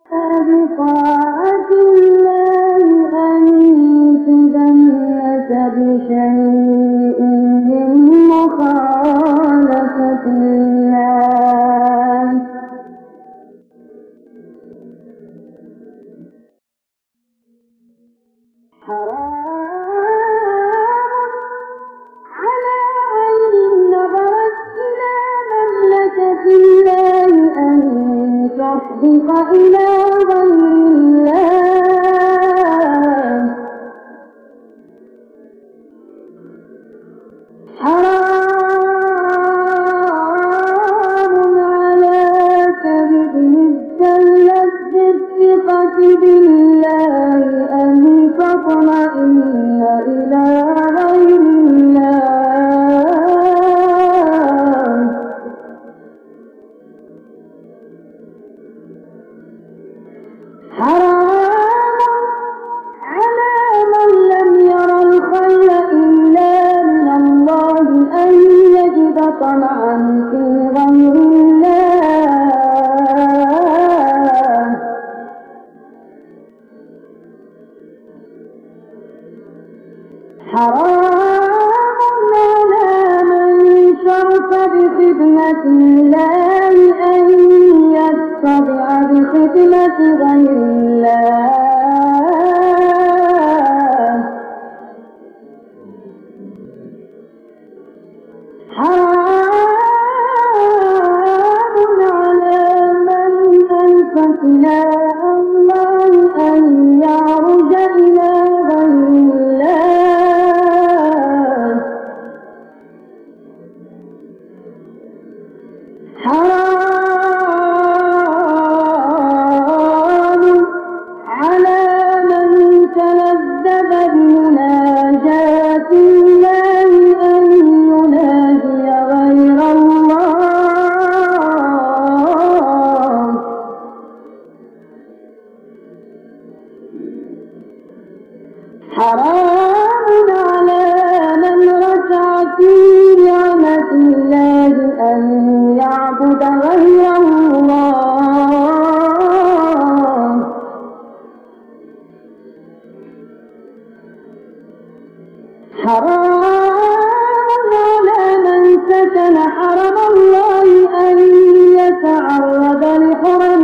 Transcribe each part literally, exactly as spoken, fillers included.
بطاعة الله أن تدنس بشيء من مخالفة الله. حرام على أن نظرت إلى مملكة الله أن تحدث إلى غير الله. حرام على كذب الجلة بالثقة بالله أن تطمئن إلى غير الله. حرام على من لم ير الخير إلا من الله أن يجد طمعا في غير الله. حرام على من شرف بخدمة الله أن يتبع بخدمة غير الله. حرام على من ألفت إلى الله أن يعرج إلى غير الله. حرام على من تلذذ بمناجاة الله أن يناجي غير الله. حرام على من رجع في نعمة الله أن يعبد غير الله. حرام على من سكن حرم الله أن يتعرض لحرم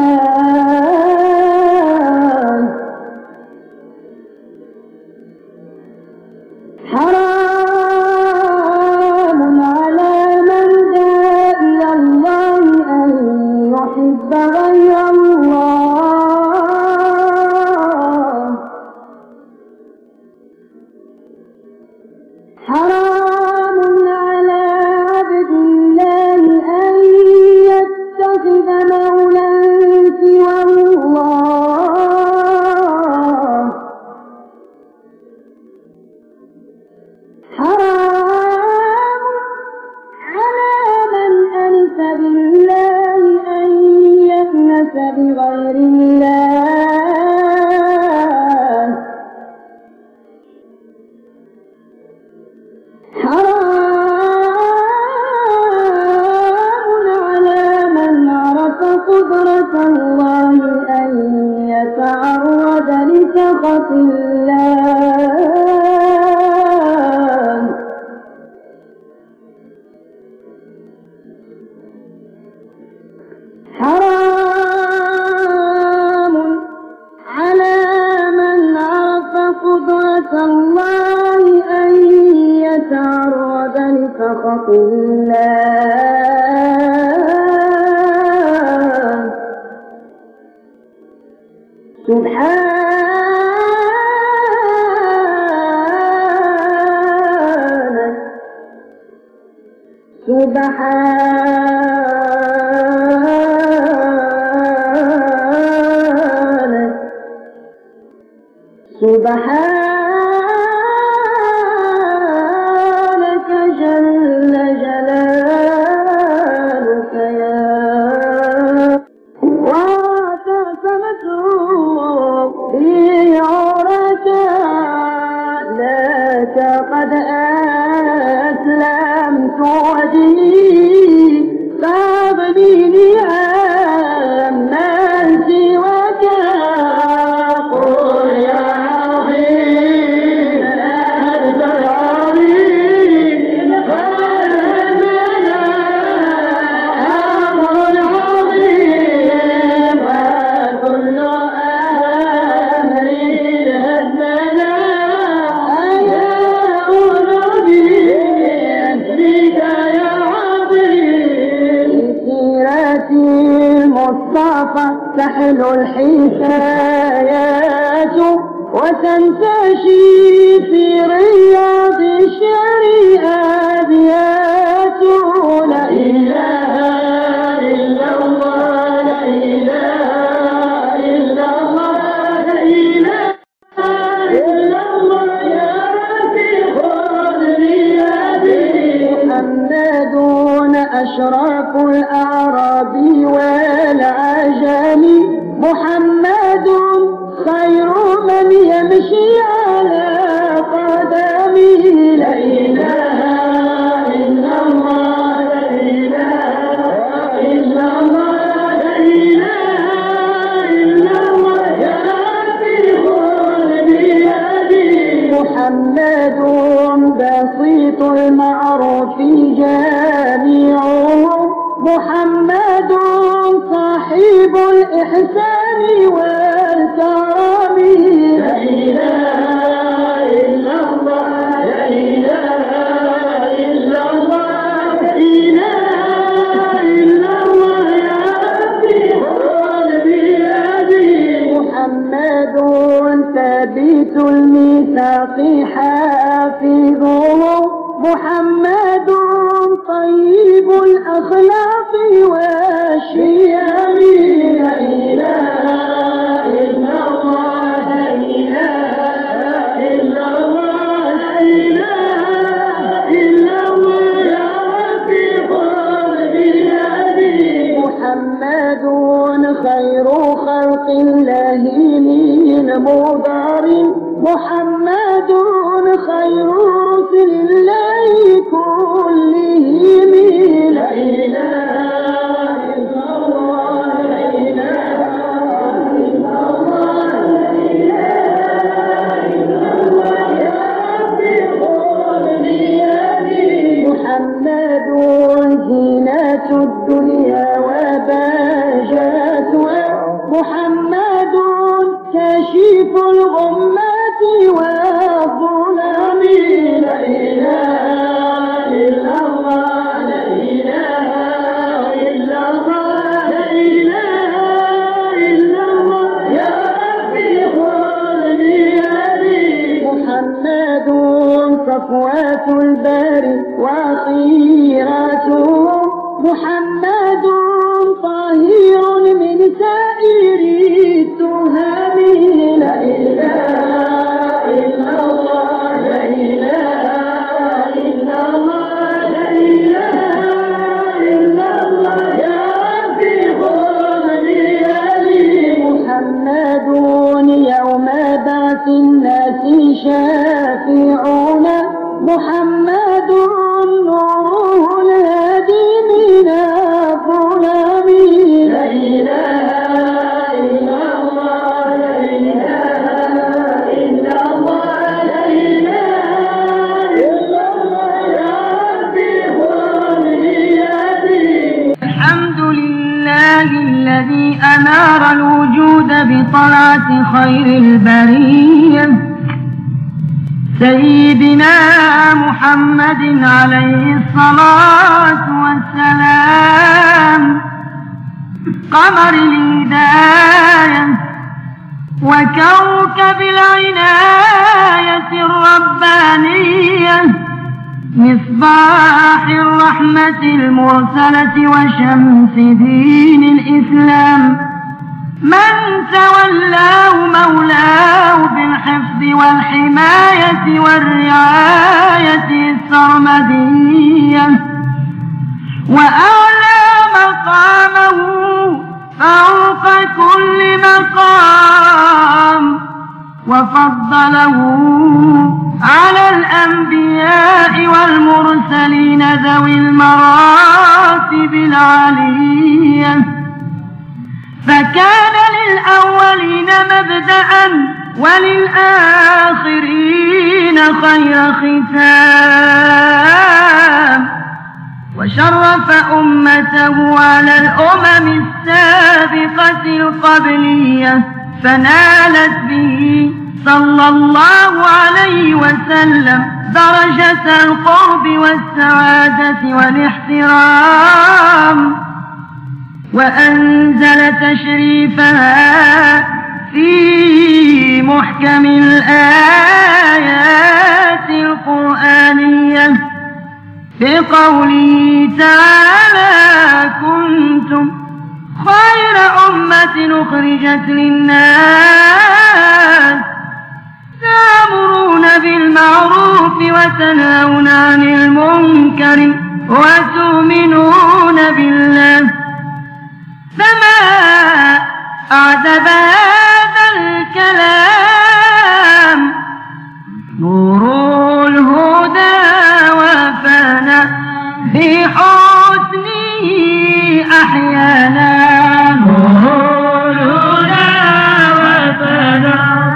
الله. حرام على من دعا إلى الله أن يحب غير الله. حرام على عبد الله أن يتخذ مولا سوى الله. حرام على من أنس بالله أن يأنس بغير الله. حرام على من عرف قدرة الله أن يتعرض لسخط الله. حرام على من عرف قدرة الله أن يتعرض لسخط الله. سبحانك سبحانك سبحانك جل جلالك يا واعتصمت في عورك لك قد أسلمت وجهي فاغنيني عما سوى فتحل الحكايات وتنتشي في رياض الشعر أبيات. لا إله إلا الله لا إله إلا الله لا إله إلا الله يا رفيق الرياض. محمد أشرف الأعراب والعجم محمد خير من يمشي على قدمه. لا إله إلا الله لا إله إلا الله لا إله إلا الله يا رفيق الرياض. محمد بسيط المعروف جامعه محمد صاحب الإحسان والكرم. لا إله إلا الله لا إله إلا الله لا إله إلا الله يا رفيق الرياض. محمد ثابت الميثاق حافظه محمد طيب الأخلاق والشيم. لا إله إلا الله لا إله إلا الله لا إله إلا الله يا رفيق الرياض. محمد خير خلق الله من مضار محمد خير رسل الله كلهم. لا إله إلا الله لا إله إلا الله لا إله إلا الله يا رفيق الرياض. محمد زينة الدنيا وبهجتها محمد كشف الغمات والظلام. لا إله إلا الله لا إله إلا الله لا إله إلا الله يا رفيق الرياض. محمد صفوة الباري وخيرته محمد طاهر من سائر التهم. لا إله إلا الله لا إله إلا الله لا إله إلا الله يا رفيق الرياض. محمد يوم بعث الناس شافعنا محمد نوره الهادي من الظلام. لا إله إلا الله لا إله إلا الله لا إله إلا الله يا رفيق الرياض. الحمد لله الذي أنار الوجود بطلعة خير البرية سيدنا محمد عليه الصلاة والسلام قمر الهداية وكوكب العناية الربانية مصباح الرحمة المرسلة وشمس دين الإسلام من تولاه مولاه بالحفظ والحماية والرعاية السرمدية وأعلى مقامه فوق كل مقام وفضله على الأنبياء والمرسلين ذوي المراتب العلية فكان للأولين مبدأ وللآخرين خير ختام وشرف أمته على الأمم السابقة القبلية فنالت به صلى الله عليه وسلم درجة القرب والسعادة والاحترام وأنزل تشريفها في محكم الآيات القرآنية بقوله تعالى: كنتم خير أمة أخرجت للناس تأمرون بالمعروف وتنهون عن المنكر وتؤمنون بالله. فما أعذب هذا الكلام، نور الهدى وفانا بحسنه أحيانا. نور الهدى وفانا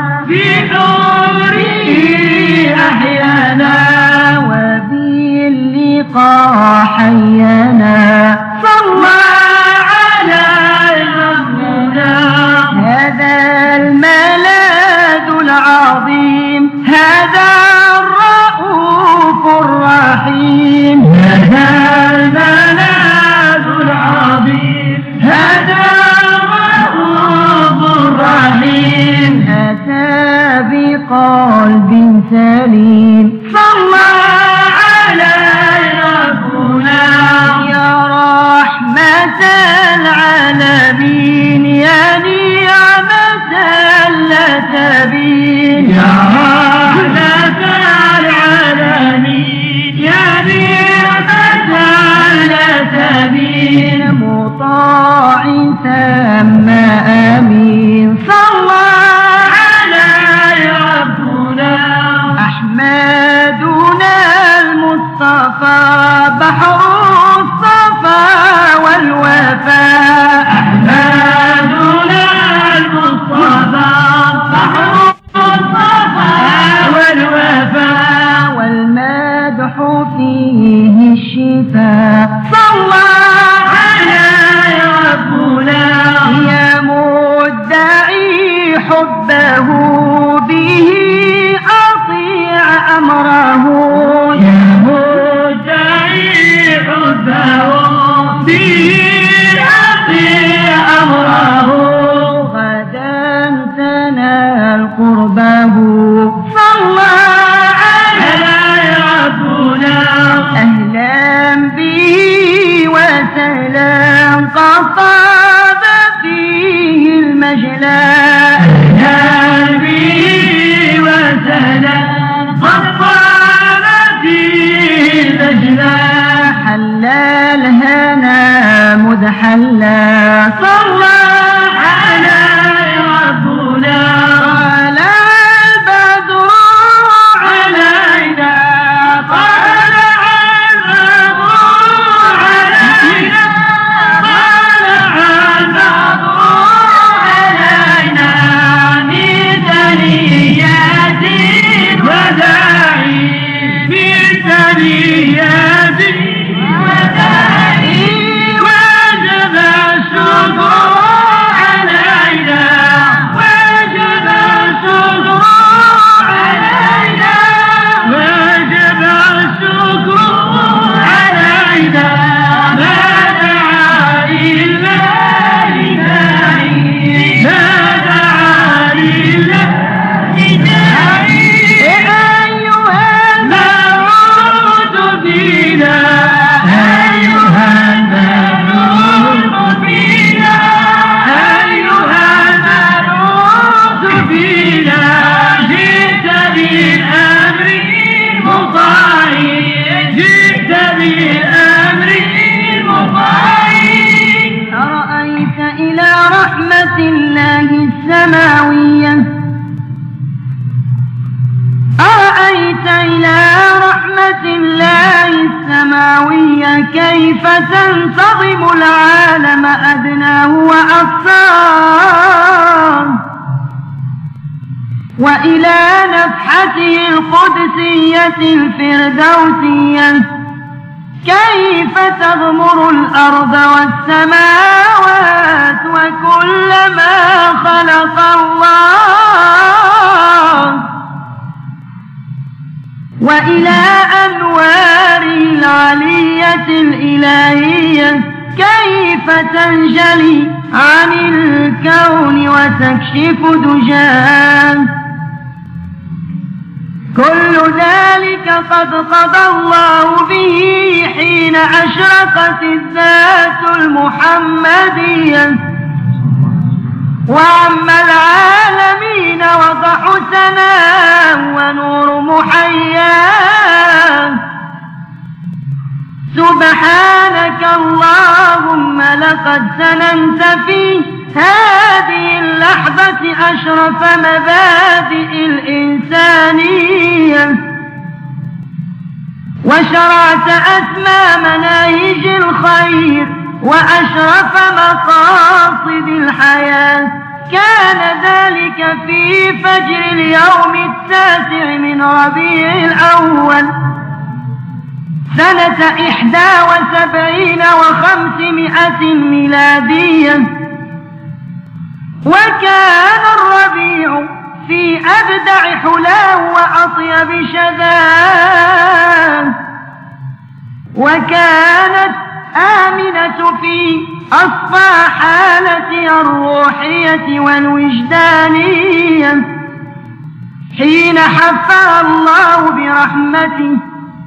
بنوره أحيانا، وباللقاء حيانا. صلى على ربنا هذا الملاذ العظيم، هذا الرؤوف الرحيم، هذا الملاذ العظيم، هذا الرؤوف الرحيم، أتى بقلب سليم. صلى على ربنا يا رحمة العالمين، يا نعمة التبين، يا رحمة العالمين، يا نعمة التبين، مطاع ثم أمين. صلى على ربنا أحمدنا المصطفى بحر الصفا والوفاء. أحمدنا المصطفى بحر الصفا والوفاء، والمدح فيه الشفاء. صلى على ربنا يا مدعي حبه به أطيع أمره، يا مدعي حبه به أطيع أمره، غدا تنال قربه. صلى على ربنا أهلا به وسهلا قصد فيه المجلى، أهلا به وسهلا قصد فيه المجلى، حلى الهنا مذحلا. صلى على ربنا طلع البدر علينا، طلع البدر علينا، طلع البدر علينا، من ثنيات الوداع، من ثنيات الوداع، وجب الشكر علينا، وجب الشكر علينا، وجب الشكر علينا، ما دعا لله داعي، ما دعا لله داعي. أيها المبعوث فينا، أيها المبعوث فينا، أيها المبعوث فينا، جئت بالأمر المطاع، جئت بالأمر المطاع. أرأيت إلى رحمة الله السماوية، أرأيت إلى رحمة الله السماوية كيف تنتظم العالم أدناه وأقصاه، وإلى نفحته القدسية الفردوسية كيف تغمر الأرض والسماوات وكل ما خلق الله، وإلى أنواره العلية الإلهية كيف تنجلي عن الكون وتكشف دجاه. كل ذلك قد قضى الله به حين أشرقت الذات المحمدية وعم العالمين وضح سناه ونور محياه. سبحانك اللهم لقد سننت في هذه اللحظة أشرف مبادئ الإنسانية وشرعت أسمى مناهج الخير وأشرف مقاصد الحياة. كان ذلك في فجر اليوم التاسع من ربيع الأول سنة إحدى وسبعين وخمسمائة ميلادية. وكان الربيع في أبدع حلاه وأطيب شذاه. وكانت آمنة في أصفى حالتها الروحية والوجدانية حين حفها الله برحمته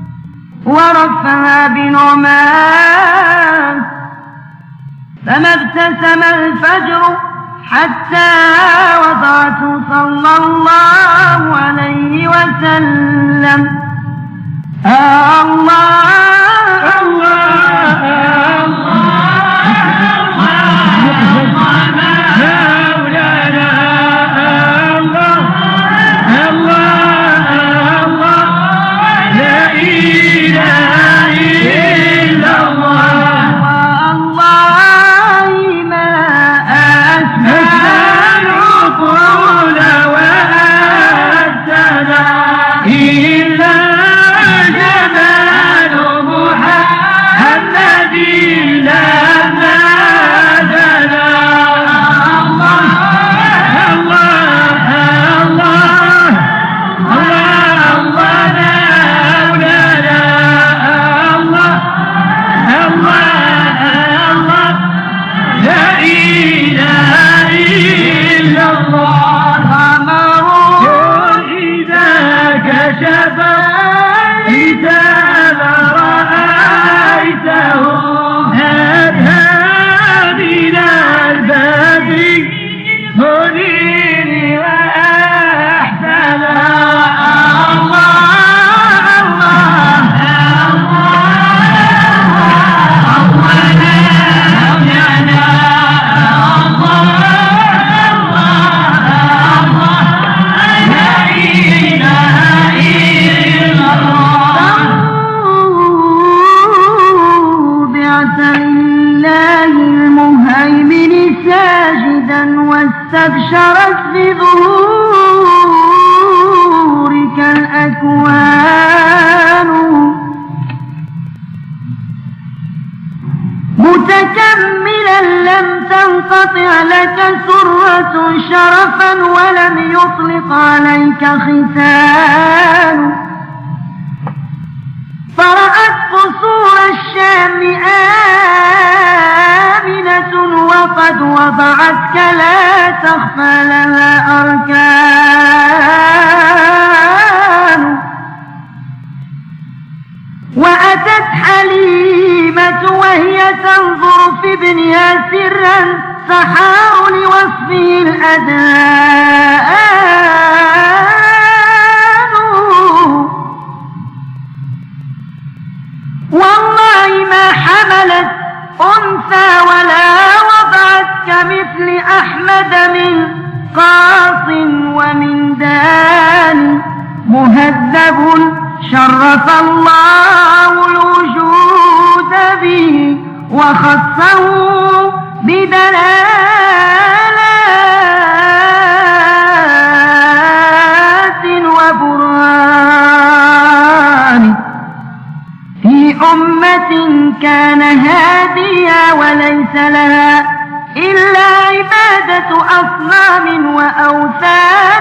ورفها بنعمان. فما ابتسم الفجر حتى وضعته صلى الله عليه وسلم. آه الله الله استبشرت بظهورك الأكوان متكملا لم تنقطع لك سرة شرفا ولم يطلق عليك ختان. فرأت قصور الشام آمنة وقد وضعتك لا تخفى لها أركان. وأتت حليمة وهي تنظر في ابنها سرا سحار لوصفه الأذان. والله ما حملت أنثى ولا وضعت كمثل أحمد من قاص ومن دان. مهذب شرف الله الوجود به وخصه بدلالات وبرهان في أمة كان هاديا وليس لها إلا عبادة أصنام وأوثان.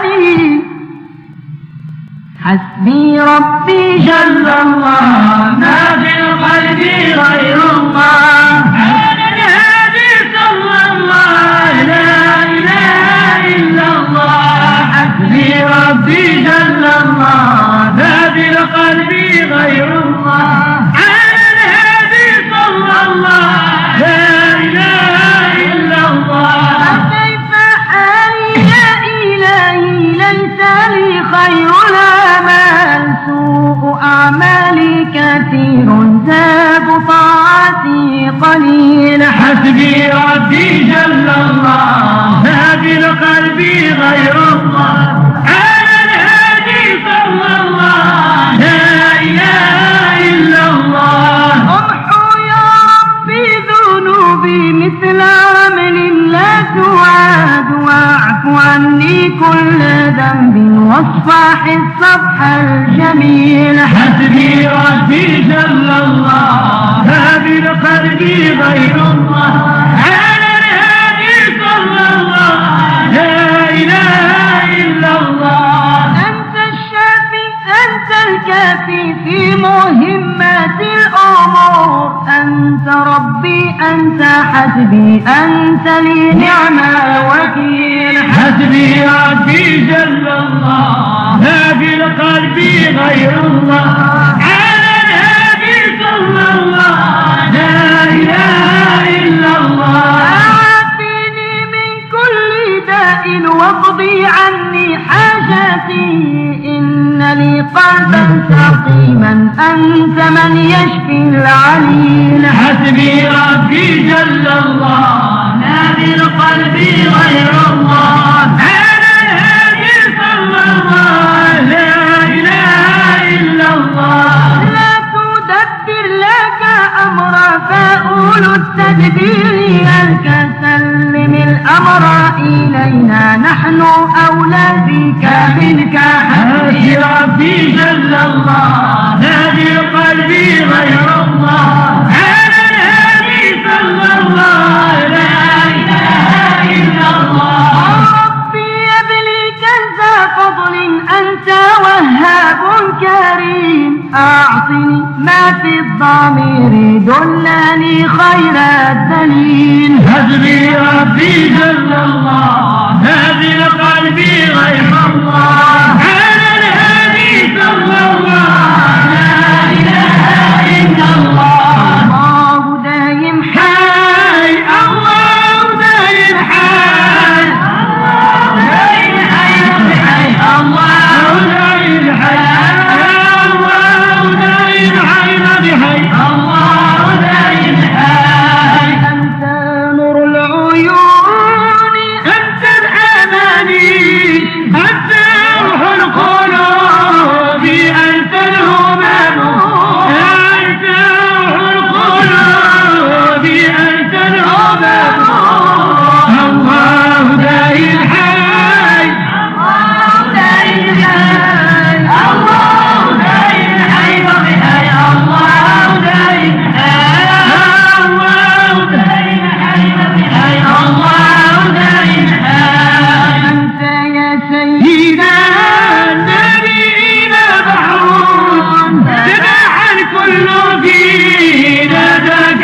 حسبي ربي جل الله ما في القلب غير الله. حسبي ربي جل الله ما في القلب غير الله على الهادي صلى الله لا إله إلا الله. امحو يا ربي ذنوبي مثل رمل لا تعاد واعف عني كل ذنب واصفح الصفح الجميل. حسبي ربي جل الله ما في القلب غير الله على الهادي صلى الله لا إله إلا الله. أنت الشافي أنت الكافي في مهمات الأمور أنت ربي أنت حسبي أنت لي نعم الوكيل. حسبي ربي جل الله ما في القلب غير الله على الهادي صلى الله لا إله إلا الله. عافيني من كل داء واقضي عني حاجاتي إن لي قلبا سقيما أنت من يشفي العليل. حسبي ربي جل الله ما في القلب غير الله على الهادي صلى الله لا إله إلا الله. لا تدبر لك أمرا فأولو التدبير هلك سلم الأمر إلينا نحن أولى بك منك. حسبي ربي جل الله ما في القلب غير الله على الهادي صلى الله لا إله إلا الله. ربي يبلي كنز فضل أنت وهاب كريم أعطني ما في الضمير دلني خير الدليل. حسبي ربي جل الله ما في القلب غير الله على الهادي صلى الله لا إله إلا الله. الله دايم حي الله دايم حي الله دايم حي حي الله دايم حي الله دايم حي بحي الله دايم حي. أنت نور العيون أنت الأماني أنت روح القلوب أنت الهمم أنت روح القلوب أنت الهمم. الله دايم حي الله دايم حي الله دايم حي بحي الله دايم حي الله دايم حي بحي الله دايم حي. أنت يا سيدي إذا النبينا بحرون سبح الكل فينا ذاك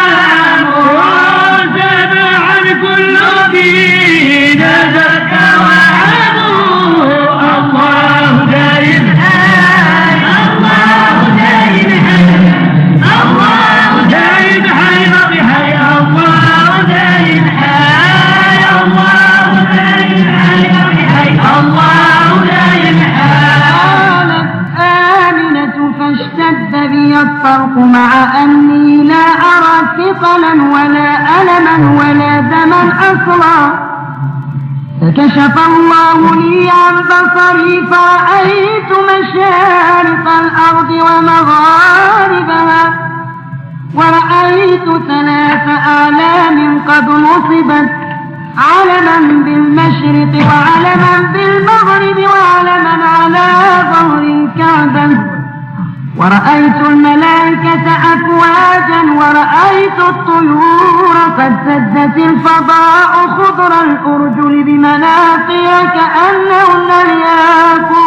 عامر سبح الكل فينا ذاك عامر. الله دايم حي الله دايم حي الله دايم حي بحي الله دايم حي الله دايم حي بحي الله دايم حي. قالت آمنة فاشتد بي الطرق مع أني لا أرى ثقلا ولا ألما ولا دما أصلا فكشف الله لي عن بصري فرأيت مشارق الأرض ومغاربها ورأيت ثلاث آلام قد نصبت علما بالمشرق وعلما بالمغرب وعلما على ظهر الكعبة ورأيت الملائكة أفواجا ورأيت الطيور قد سدت الفضاء خضر الأرجل بمناقر كأنهن الياقوت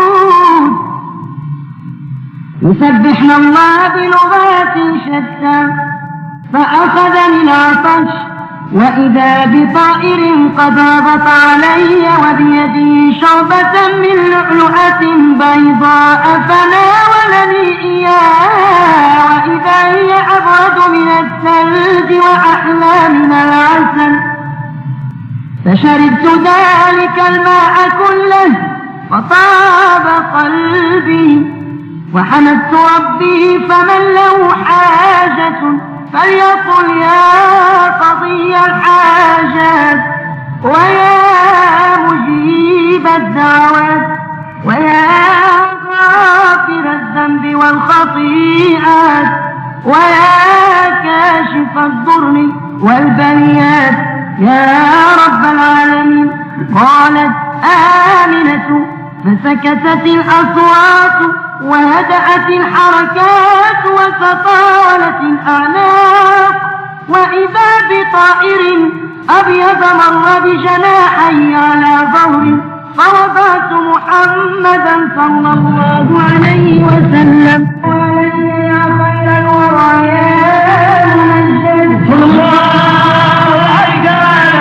يسبحن الله بلغات شتى فأخذني العطش وإذا بطائر قد هبط علي وبيدي شربة من لؤلؤة بيضاء فناولني إياها وإذا هي أبرد من الثلج وأحلى من العسل فشربت ذلك الماء كله فطاب قلبي وحمدت ربي فمن له حاجة فليقل يا قضي الحاجات ويا مجيب الدعوات ويا غافر الذنب والخطيئات ويا كاشف الضر والبليات يا رب العالمين. قالت آمنة فسكتت الأصوات وهدأت الحركات وتطالت الأعناق، وإذا بطائر أبيض مر بجناحي على ظهر، فوضعت محمدا صلى الله عليه وسلم علي يا خير الورى يا ممجد صلى الله عليك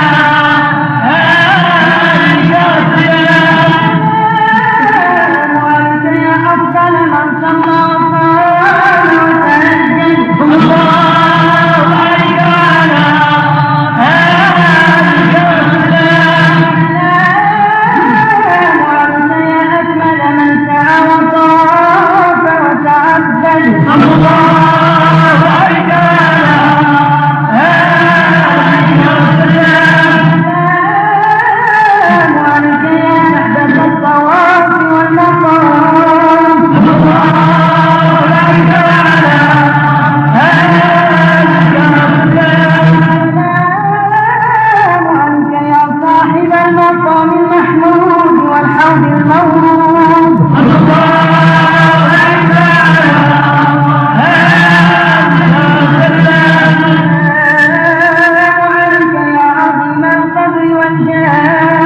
وعليك يا أفضل من صلى وصام وتهجد صلى الله عليك Yeah.